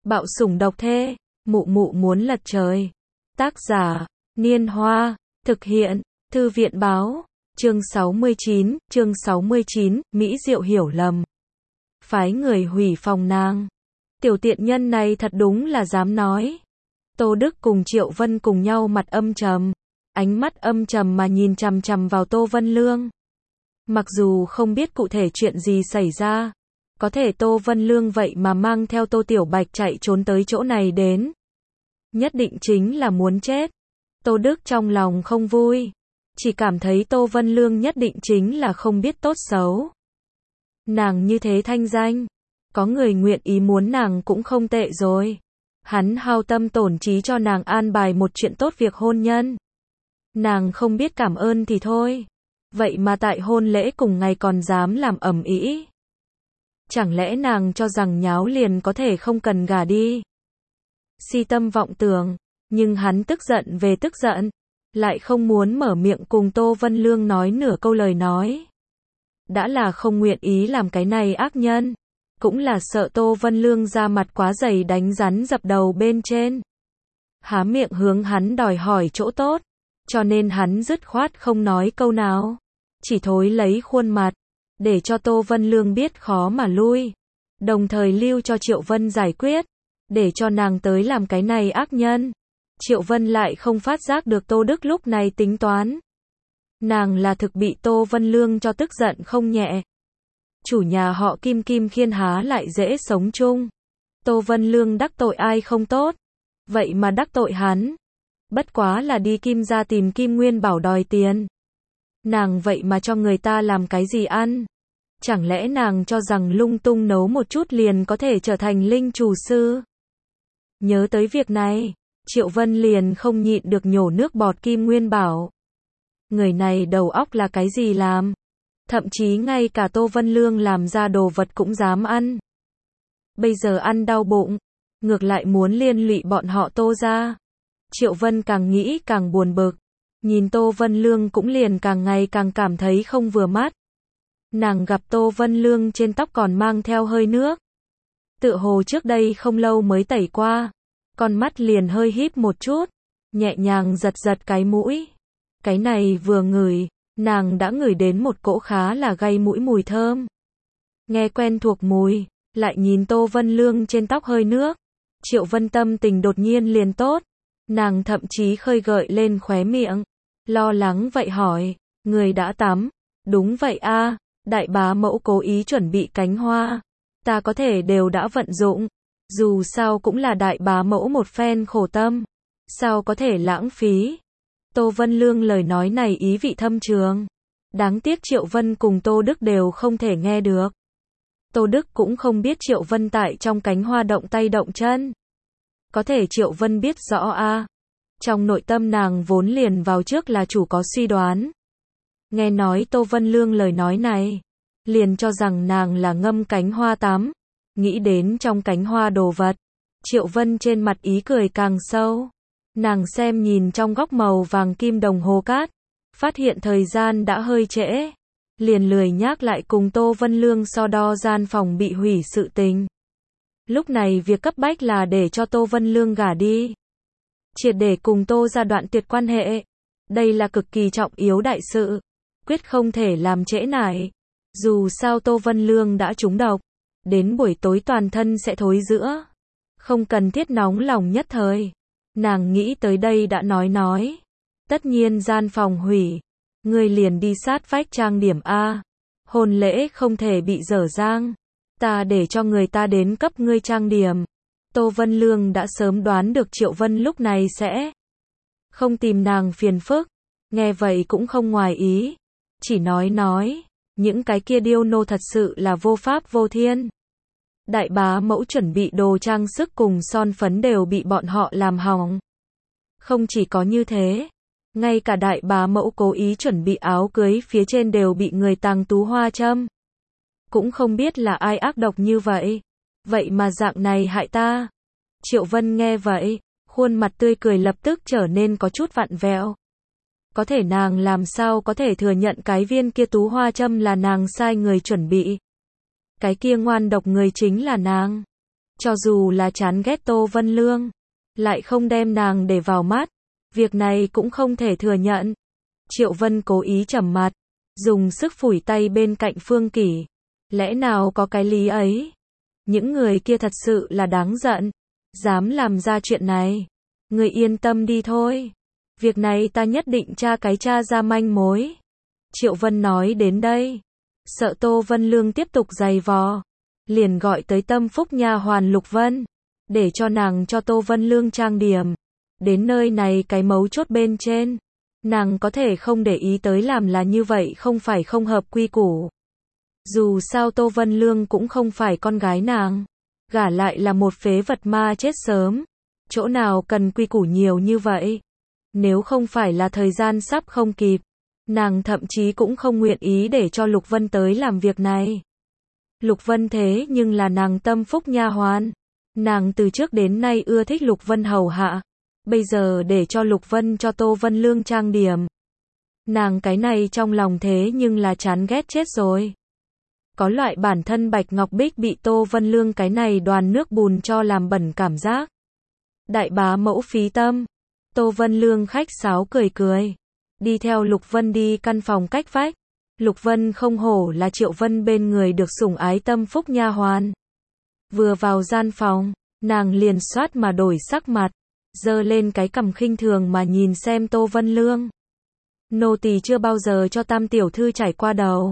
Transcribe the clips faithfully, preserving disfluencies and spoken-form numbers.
Bạo sủng độc thê, mụ mụ muốn lật trời. Tác giả, Niên Hoa, thực hiện, Thư viện báo, chương sáu mươi chín, chương sáu mươi chín, Mỹ Diệu hiểu lầm. Phái người hủy phòng nàng. Tiểu tiện nhân này thật đúng là dám nói. Tô Đức cùng Triệu Vân cùng nhau mặt âm trầm, ánh mắt âm trầm mà nhìn chằm chằm vào Tô Vân Lương. Mặc dù không biết cụ thể chuyện gì xảy ra, có thể Tô Vân Lương vậy mà mang theo Tô Tiểu Bạch chạy trốn tới chỗ này đến. Nhất định chính là muốn chết. Tô Đức trong lòng không vui, chỉ cảm thấy Tô Vân Lương nhất định chính là không biết tốt xấu. Nàng như thế thanh danh, có người nguyện ý muốn nàng cũng không tệ rồi. Hắn hao tâm tổn trí cho nàng an bài một chuyện tốt việc hôn nhân. Nàng không biết cảm ơn thì thôi. Vậy mà tại hôn lễ cùng ngày còn dám làm ầm ĩ. Chẳng lẽ nàng cho rằng nháo liền có thể không cần gả đi? Si tâm vọng tưởng, nhưng hắn tức giận về tức giận, lại không muốn mở miệng cùng Tô Vân Lương nói nửa câu lời nói. Đã là không nguyện ý làm cái này ác nhân, cũng là sợ Tô Vân Lương ra mặt quá dày đánh rắn dập đầu bên trên. Há miệng hướng hắn đòi hỏi chỗ tốt, cho nên hắn dứt khoát không nói câu nào, chỉ thối lấy khuôn mặt, để cho Tô Vân Lương biết khó mà lui, đồng thời lưu cho Triệu Vân giải quyết, để cho nàng tới làm cái này ác nhân. Triệu Vân lại không phát giác được Tô Đức lúc này tính toán. Nàng là thực bị Tô Vân Lương cho tức giận không nhẹ. Chủ nhà họ Kim Kim Khiên há lại dễ sống chung. Tô Vân Lương đắc tội ai không tốt, vậy mà đắc tội hắn. Bất quá là đi Kim gia tìm Kim Nguyên Bảo đòi tiền. Nàng vậy mà cho người ta làm cái gì ăn? Chẳng lẽ nàng cho rằng lung tung nấu một chút liền có thể trở thành linh chủ sư? Nhớ tới việc này, Triệu Vân liền không nhịn được nhổ nước bọt Kim Nguyên Bảo. Người này đầu óc là cái gì làm? Thậm chí ngay cả Tô Vân Lương làm ra đồ vật cũng dám ăn. Bây giờ ăn đau bụng, ngược lại muốn liên lụy bọn họ Tô ra. Triệu Vân càng nghĩ càng buồn bực, nhìn Tô Vân Lương cũng liền càng ngày càng cảm thấy không vừa mắt. Nàng gặp Tô Vân Lương trên tóc còn mang theo hơi nước. Tựa hồ trước đây không lâu mới tẩy qua, con mắt liền hơi híp một chút, nhẹ nhàng giật giật cái mũi. Cái này vừa ngửi, nàng đã ngửi đến một cỗ khá là gây mũi mùi thơm. Nghe quen thuộc mùi, lại nhìn Tô Vân Lương trên tóc hơi nước. Triệu Vân tâm tình đột nhiên liền tốt. Nàng thậm chí khơi gợi lên khóe miệng. Lo lắng vậy hỏi, người đã tắm? Đúng vậy a, đại bá mẫu cố ý chuẩn bị cánh hoa. Ta có thể đều đã vận dụng. Dù sao cũng là đại bá mẫu một phen khổ tâm. Sao có thể lãng phí? Tô Vân Lương lời nói này ý vị thâm trường. Đáng tiếc Triệu Vân cùng Tô Đức đều không thể nghe được. Tô Đức cũng không biết Triệu Vân tại trong cánh hoa động tay động chân. Có thể Triệu Vân biết rõ a. Trong nội tâm nàng vốn liền vào trước là chủ có suy đoán. Nghe nói Tô Vân Lương lời nói này, liền cho rằng nàng là ngâm cánh hoa tắm. Nghĩ đến trong cánh hoa đồ vật, Triệu Vân trên mặt ý cười càng sâu. Nàng xem nhìn trong góc màu vàng kim đồng hồ cát, phát hiện thời gian đã hơi trễ, liền lười nhác lại cùng Tô Vân Lương so đo gian phòng bị hủy sự tình. Lúc này việc cấp bách là để cho Tô Vân Lương gả đi, triệt để cùng Tô gia đoạn tuyệt quan hệ. Đây là cực kỳ trọng yếu đại sự, quyết không thể làm trễ nải. Dù sao Tô Vân Lương đã trúng độc, đến buổi tối toàn thân sẽ thối rữa, không cần thiết nóng lòng nhất thời. Nàng nghĩ tới đây đã nói nói, tất nhiên gian phòng hủy, ngươi liền đi sát vách trang điểm a. Hôn lễ không thể bị dở dang, ta để cho người ta đến cấp ngươi trang điểm. Tô Vân Lương đã sớm đoán được Triệu Vân lúc này sẽ không tìm nàng phiền phức, nghe vậy cũng không ngoài ý, chỉ nói nói, những cái kia điêu nô thật sự là vô pháp vô thiên. Đại bá mẫu chuẩn bị đồ trang sức cùng son phấn đều bị bọn họ làm hỏng. Không chỉ có như thế, ngay cả đại bá mẫu cố ý chuẩn bị áo cưới phía trên đều bị người tàng tú hoa châm. Cũng không biết là ai ác độc như vậy. Vậy mà dạng này hại ta. Triệu Vân nghe vậy, khuôn mặt tươi cười lập tức trở nên có chút vặn vẹo. Có thể nàng làm sao có thể thừa nhận cái viên kia tú hoa châm là nàng sai người chuẩn bị. Cái kia ngoan độc người chính là nàng. Cho dù là chán ghét Tô Vân Lương, lại không đem nàng để vào mắt. Việc này cũng không thể thừa nhận. Triệu Vân cố ý trầm mặt, dùng sức phủi tay bên cạnh Phương Kỷ. Lẽ nào có cái lý ấy? Những người kia thật sự là đáng giận, dám làm ra chuyện này. Người yên tâm đi thôi. Việc này ta nhất định tra cái tra ra manh mối. Triệu Vân nói đến đây, sợ Tô Vân Lương tiếp tục giày vò, liền gọi tới tâm phúc nha hoàn Lục Vân, để cho nàng cho Tô Vân Lương trang điểm. Đến nơi này cái mấu chốt bên trên, nàng có thể không để ý tới làm là như vậy không phải không hợp quy củ. Dù sao Tô Vân Lương cũng không phải con gái nàng, gả lại là một phế vật ma chết sớm, chỗ nào cần quy củ nhiều như vậy. Nếu không phải là thời gian sắp không kịp, nàng thậm chí cũng không nguyện ý để cho Lục Vân tới làm việc này. Lục Vân thế nhưng là nàng tâm phúc nha hoàn, nàng từ trước đến nay ưa thích Lục Vân hầu hạ, bây giờ để cho Lục Vân cho Tô Vân Lương trang điểm. Nàng cái này trong lòng thế nhưng là chán ghét chết rồi. Có loại bản thân Bạch Ngọc Bích bị Tô Vân Lương cái này đoàn nước bùn cho làm bẩn cảm giác. Đại bá mẫu phí tâm. Tô Vân Lương khách sáo cười cười, đi theo Lục Vân đi căn phòng cách vách. Lục Vân không hổ là Triệu Vân bên người được sủng ái tâm phúc nha hoàn. Vừa vào gian phòng, nàng liền xoát mà đổi sắc mặt, giơ lên cái cằm khinh thường mà nhìn xem Tô Vân Lương. Nô tỳ chưa bao giờ cho Tam tiểu thư trải qua đầu.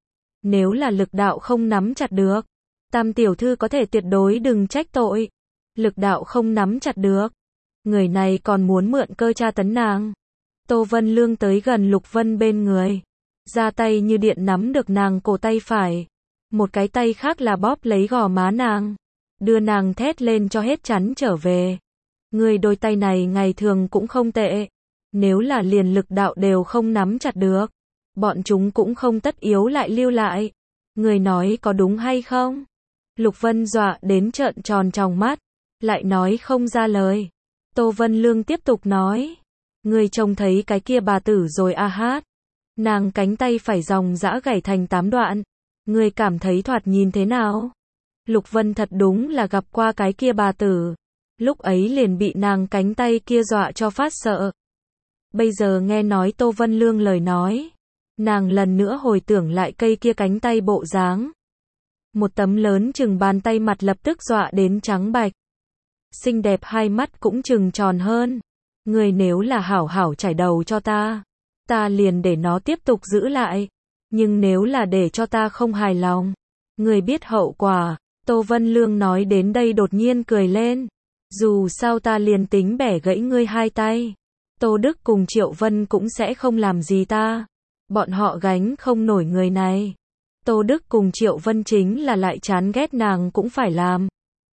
Nếu là lực đạo không nắm chặt được, Tam tiểu thư có thể tuyệt đối đừng trách tội. Lực đạo không nắm chặt được, người này còn muốn mượn cơ tra tấn nàng. Tô Vân Lương tới gần Lục Vân bên người, ra tay như điện nắm được nàng cổ tay phải, một cái tay khác là bóp lấy gò má nàng, đưa nàng thét lên cho hết chắn trở về. Người đôi tay này ngày thường cũng không tệ, nếu là liền lực đạo đều không nắm chặt được, bọn chúng cũng không tất yếu lại lưu lại. Người nói có đúng hay không? Lục Vân dọa đến trợn tròn tròng mắt, lại nói không ra lời. Tô Vân Lương tiếp tục nói, người trông thấy cái kia bà tử rồi a hát. Nàng cánh tay phải dòng dã gãy thành tám đoạn. Người cảm thấy thoạt nhìn thế nào? Lục Vân thật đúng là gặp qua cái kia bà tử. Lúc ấy liền bị nàng cánh tay kia dọa cho phát sợ. Bây giờ nghe nói Tô Vân Lương lời nói, nàng lần nữa hồi tưởng lại cây kia cánh tay bộ dáng. Một tấm lớn chừng bàn tay mặt lập tức dọa đến trắng bạch. Xinh đẹp hai mắt cũng chừng tròn hơn. Người nếu là hảo hảo chải đầu cho ta, ta liền để nó tiếp tục giữ lại. Nhưng nếu là để cho ta không hài lòng, người biết hậu quả. Tô Vân Lương nói đến đây đột nhiên cười lên. Dù sao ta liền tính bẻ gãy ngươi hai tay, Tô Đức cùng Triệu Vân cũng sẽ không làm gì ta. Bọn họ gánh không nổi người này. Tô Đức cùng Triệu Vân chính là lại chán ghét nàng cũng phải làm.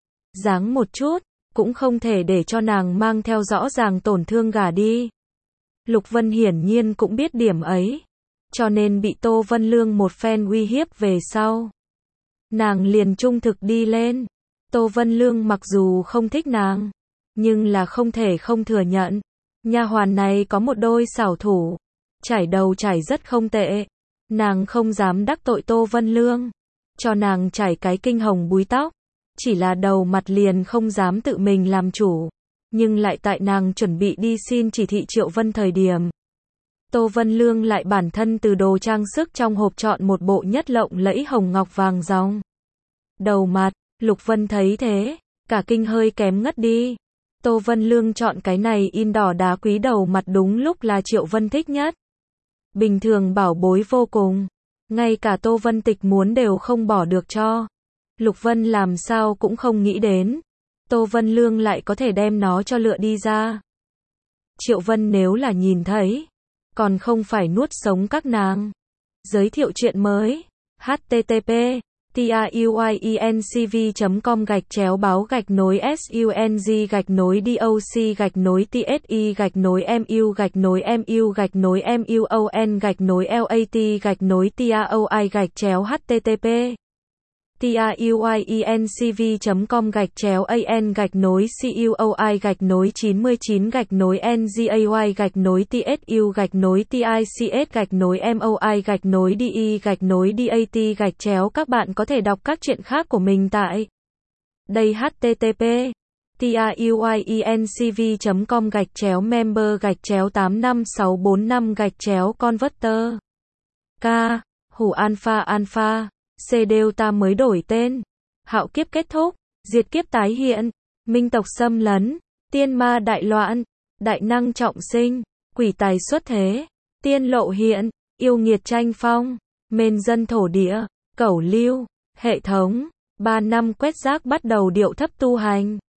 Dáng một chút, cũng không thể để cho nàng mang theo rõ ràng tổn thương gả đi. Lục Vân hiển nhiên cũng biết điểm ấy, cho nên bị Tô Vân Lương một phen uy hiếp về sau, nàng liền trung thực đi lên. Tô Vân Lương mặc dù không thích nàng, nhưng là không thể không thừa nhận, nha hoàn này có một đôi xảo thủ, chải đầu chải rất không tệ. Nàng không dám đắc tội Tô Vân Lương, cho nàng chải cái kinh hồng búi tóc, chỉ là đầu mặt liền không dám tự mình làm chủ, nhưng lại tại nàng chuẩn bị đi xin chỉ thị Triệu Vân thời điểm, Tô Vân Lương lại bản thân từ đồ trang sức trong hộp chọn một bộ nhất lộng lẫy hồng ngọc vàng ròng. Đầu mặt, Lục Vân thấy thế, cả kinh hơi kém ngất đi. Tô Vân Lương chọn cái này in đỏ đá quý đầu mặt đúng lúc là Triệu Vân thích nhất. Bình thường bảo bối vô cùng, ngay cả Tô Vân Tịch muốn đều không bỏ được cho. Lục Vân làm sao cũng không nghĩ đến, Tô Vân Lương lại có thể đem nó cho lựa đi ra. Triệu Vân nếu là nhìn thấy, còn không phải nuốt sống các nàng. Giới thiệu chuyện mới, http tauincv chấm com gạch chéo báo gạch nối sung gạch nối doc gạch nối tsi gạch nối mu gạch nối mu gạch nối muon gạch nối lat gạch nối taoi gạch chéo http tauincv chấm com gạch chéo an gạch nối cuoi gạch nối chín mươi chín gạch nối ngay gạch nối tsu gạch nối tics gạch nối moi gạch nối de gạch nối dat gạch chéo. Các bạn có thể đọc các chuyện khác của mình tại Đây http tiuyencv chấm com gạch chéo member gạch chéo tám năm sáu bốn năm gạch chéo converter. K. Hủ alpha alpha. C. Delta mới đổi tên. Hạo kiếp kết thúc. Diệt kiếp tái hiện. Minh tộc xâm lấn. Tiên ma đại loạn. Đại năng trọng sinh. Quỷ tài xuất thế. Tiên lộ hiện. Yêu nghiệt tranh phong. Mền dân thổ địa. Cẩu lưu. Hệ thống. Ba năm quét rác bắt đầu điệu thấp tu hành.